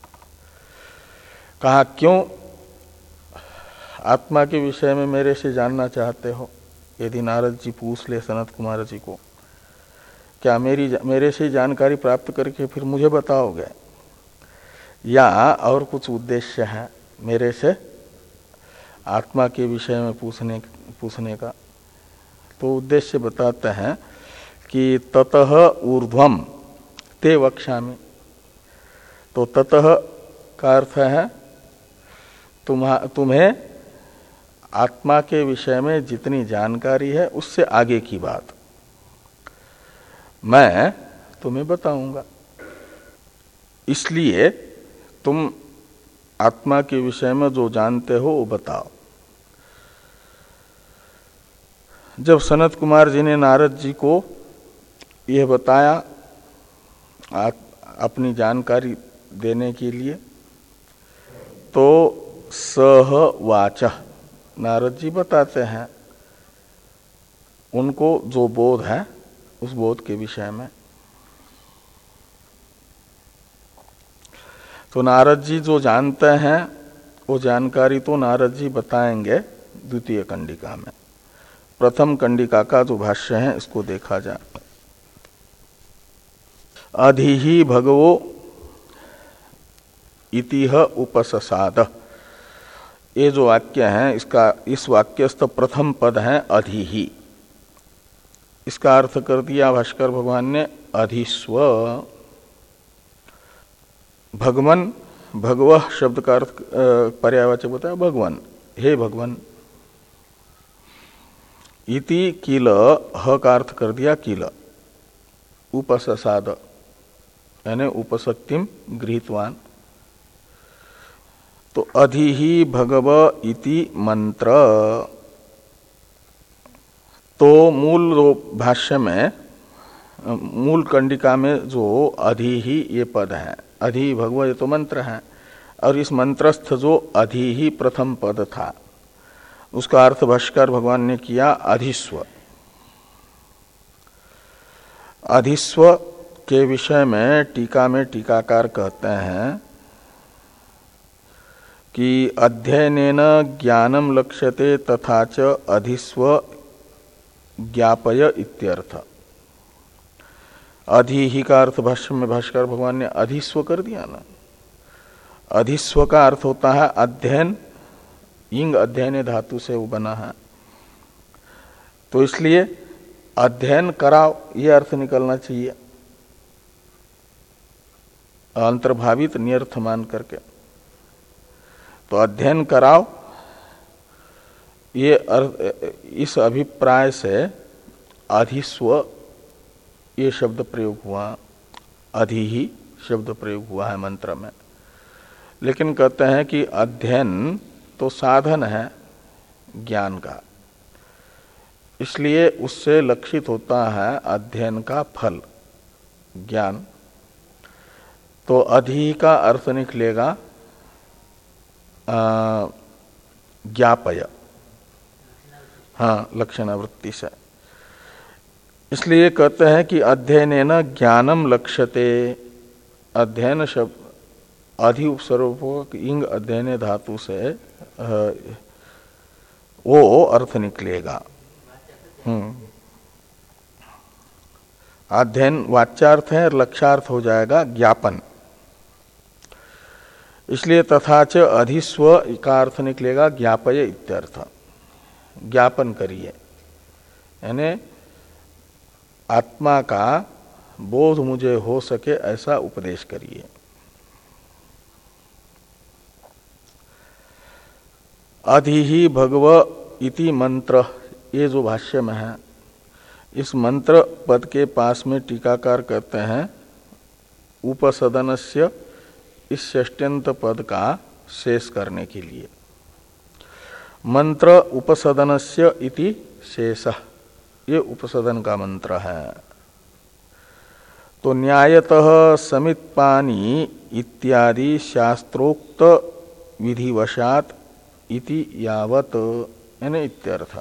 A: कहा क्यों आत्मा के विषय में मेरे से जानना चाहते हो? यदि नारद जी पूछ ले सनत कुमार जी को, क्या मेरी मेरे से जानकारी प्राप्त करके फिर मुझे बताओगे, या और कुछ उद्देश्य है मेरे से आत्मा के विषय में पूछने पूछने का? तो उद्देश्य बताते हैं कि ततः ऊर्ध्वम ते वक्ष्यामि। तो ततः का अर्थ है तुम्हा तुम्हें आत्मा के विषय में जितनी जानकारी है उससे आगे की बात मैं तुम्हें बताऊंगा, इसलिए तुम आत्मा के विषय में जो जानते हो वो बताओ। जब सनत कुमार जी ने नारद जी को यह बताया अपनी जानकारी देने के लिए, तो सह वाच, नारद जी बताते हैं उनको जो बोध है उस बोध के विषय में। तो नारद जी जो जानते हैं वो जानकारी तो नारद जी बताएंगे द्वितीय कंडिका में। प्रथम कंडिका का जो भाष्य है इसको देखा जाए। अधि ही भगवो इतिह उपससाद, ये जो वाक्य है इसका इस वाक्यस्थ प्रथम पद है अधि ही। इसका अर्थ कर दिया भास्कर भगवान ने अधिस्व। भगवन, भगवह शब्द का अर्थ पर्यायवाचक बताया भगवान, हे भगवान। इति किल, ह का अर्थ कर दिया किल, उपससाद यानी उपसक्तिम गृहीतवान। तो अधि ही भगव इति मंत्र, तो मूल भाष्य में, मूल कंडिका में जो अधि ही ये पद है, अधि भगव ये तो मंत्र है, और इस मंत्रस्थ जो अधि ही प्रथम पद था उसका अर्थ भाष्कर भगवान ने किया अधिस्व। अधिस्व के विषय में टीका में टीकाकार कहते हैं कि अध्ययनेन ज्ञानम लक्ष्यते तथा च अधिस्व ज्ञापय इत्यर्थ। अधि ही का अर्थ भाष्य में भाष्कर भगवान ने अधिस्व कर दिया ना। अधिस्व का अर्थ होता है अध्ययन, इंग अध्ययन धातु से वो बना है, तो इसलिए अध्ययन कराओ ये अर्थ निकलना चाहिए, अंतर्भावित नियर्थ मान करके। तो अध्ययन कराओ ये अर्थ, इस अभिप्राय से अधिस्व ये शब्द प्रयोग हुआ, अधि ही शब्द प्रयोग हुआ है मंत्र में। लेकिन कहते हैं कि अध्ययन तो साधन है ज्ञान का, इसलिए उससे लक्षित होता है अध्ययन का फल ज्ञान। तो अधि का अर्थ निकलेगा ज्ञापय, हाँ लक्षणावृत्ति से। इसलिए कहते हैं कि अध्ययनेन ज्ञानम लक्ष्यते, अध्ययन शब्द अधि उपसर्गपूर्वक इंग अध्ययन धातु से वो अर्थ निकलेगा। हम्म अध्ययन वाच्यार्थ है और लक्ष्यार्थ हो जाएगा ज्ञापन। इसलिए तथा च अधिस्व का अर्थ निकलेगा ज्ञापय इत्यर्थ, ज्ञापन करिए, यानी आत्मा का बोध मुझे हो सके ऐसा उपदेश करिए। अधि ही भगव इति मंत्र, ये जो भाष्य में है, इस मंत्र पद के पास में टीकाकार कहते हैं उपसदनस्य, इस षष्ट्यंत पद का शेष करने के लिए। मंत्र उपसदनस्य इति शेषः, ये उपसदन का मंत्र है। तो न्यायतः समित्पानि इत्यादि शास्त्रोक्त विधिवशात इति यावत, यानी इत्यर्थ।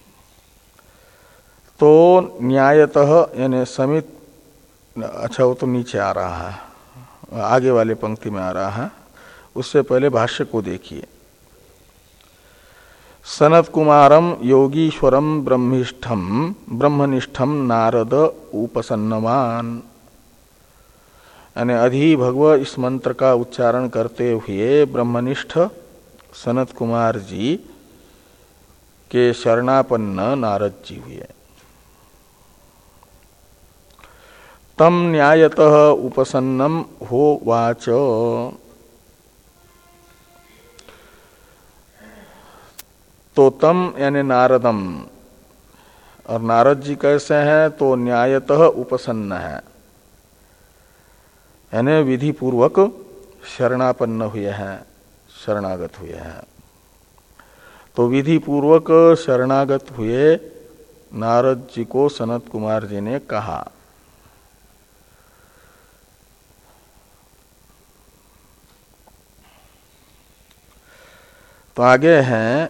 A: तो न्यायतः यानी समित, अच्छा वो तो नीचे आ रहा है, आगे वाले पंक्ति में आ रहा है, उससे पहले भाष्य को देखिए। सनत कुमारम योगीश्वरम ब्रह्मिष्ठम ब्रह्मनिष्ठम नारद उपसन्नवान, यानी अधि भगव इस मंत्र का उच्चारण करते हुए ब्रह्मनिष्ठ सनत कुमार जी के शरणापन्न नारद जी हुए। तम न्यायतः उपसन्नम हो वाच, तो तम यानी नारदम, और नारद जी कैसे हैं, तो न्यायतः उपसन्न है, यानी विधि पूर्वक शरणापन्न हुए हैं, शरणागत हुए हैं। तो विधि पूर्वक शरणागत हुए नारद जी को सनत कुमार जी ने कहा। तो आगे हैं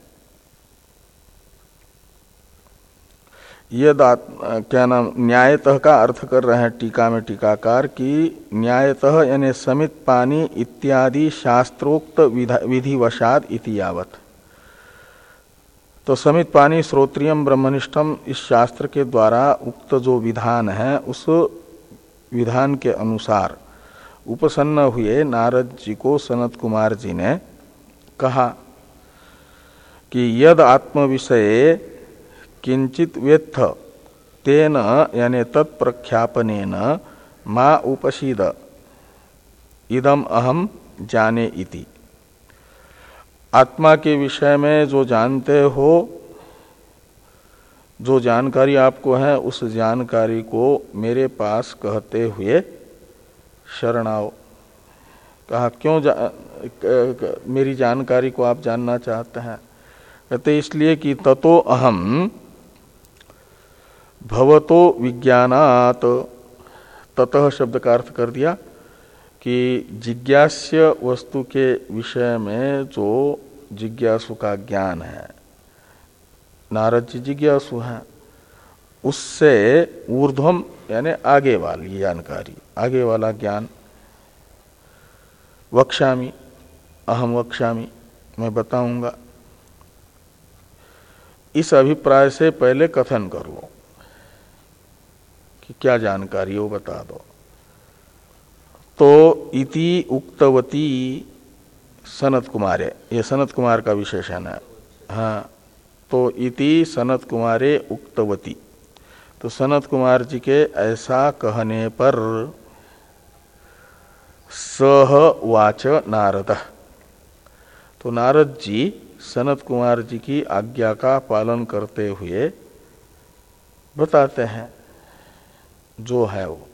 A: यद क्या नाम, न्यायतः का अर्थ कर रहे हैं टीका में टीकाकार की न्यायतः यानी समित पानी इत्यादि शास्त्रोक्त विधिवशात इति यावत। तो समित पानी श्रोत्रियम ब्रह्मनिष्ठम, इस शास्त्र के द्वारा उक्त जो विधान है उस विधान के अनुसार उपसन्न हुए नारद जी को सनत कुमार जी ने कहा कि यद आत्म विषये किंचित वेत्थ तेन यानी तत्प्रख्यापनेन मा उपसीद इदम अहम जाने इति। आत्मा के विषय में जो जानते हो जो जानकारी आपको है उस जानकारी को मेरे पास कहते हुए शरण आओ। कहा क्यों जा, मेरी जानकारी को आप जानना चाहते हैं? कहते इसलिए कि ततो अहम भवतो विज्ञानात, ततः शब्द का अर्थ कर दिया कि जिज्ञास्य वस्तु के विषय में जो जिज्ञासु का ज्ञान है, नारद जी जिज्ञासु हैं, उससे ऊर्ध्वम यानी आगे वाली जानकारी, आगे वाला ज्ञान, वक्ष्यामि अहम वक्ष्यामि, मैं बताऊंगा। इस अभिप्राय से पहले कथन करो कि क्या जानकारी वो बता दो। तो इति उक्तवती सनत कुमारे, ये सनत कुमार का विशेषण है। हाँ, तो इति सनत कुमारे उक्तवती, तो सनत कुमार जी के ऐसा कहने पर सह वाच नारद, तो नारद जी सनत कुमार जी की आज्ञा का पालन करते हुए बताते हैं जो है वो।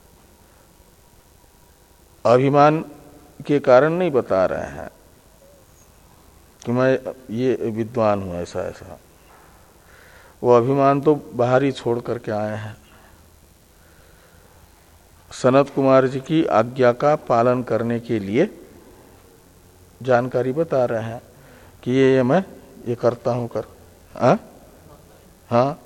A: अभिमान के कारण नहीं बता रहे हैं कि मैं ये विद्वान हूं ऐसा ऐसा, वो अभिमान तो बाहर ही छोड़ करके आए हैं। सनत कुमार जी की आज्ञा का पालन करने के लिए जानकारी बता रहे हैं कि ये, ये मैं ये करता हूं कर। हाँ हाँ,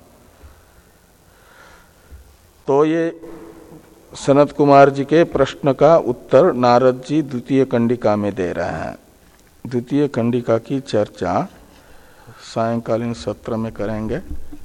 A: तो ये सनत कुमार जी के प्रश्न का उत्तर नारद जी द्वितीय कंडिका में दे रहे हैं। द्वितीय कंडिका की चर्चा सायंकालीन सत्र में करेंगे।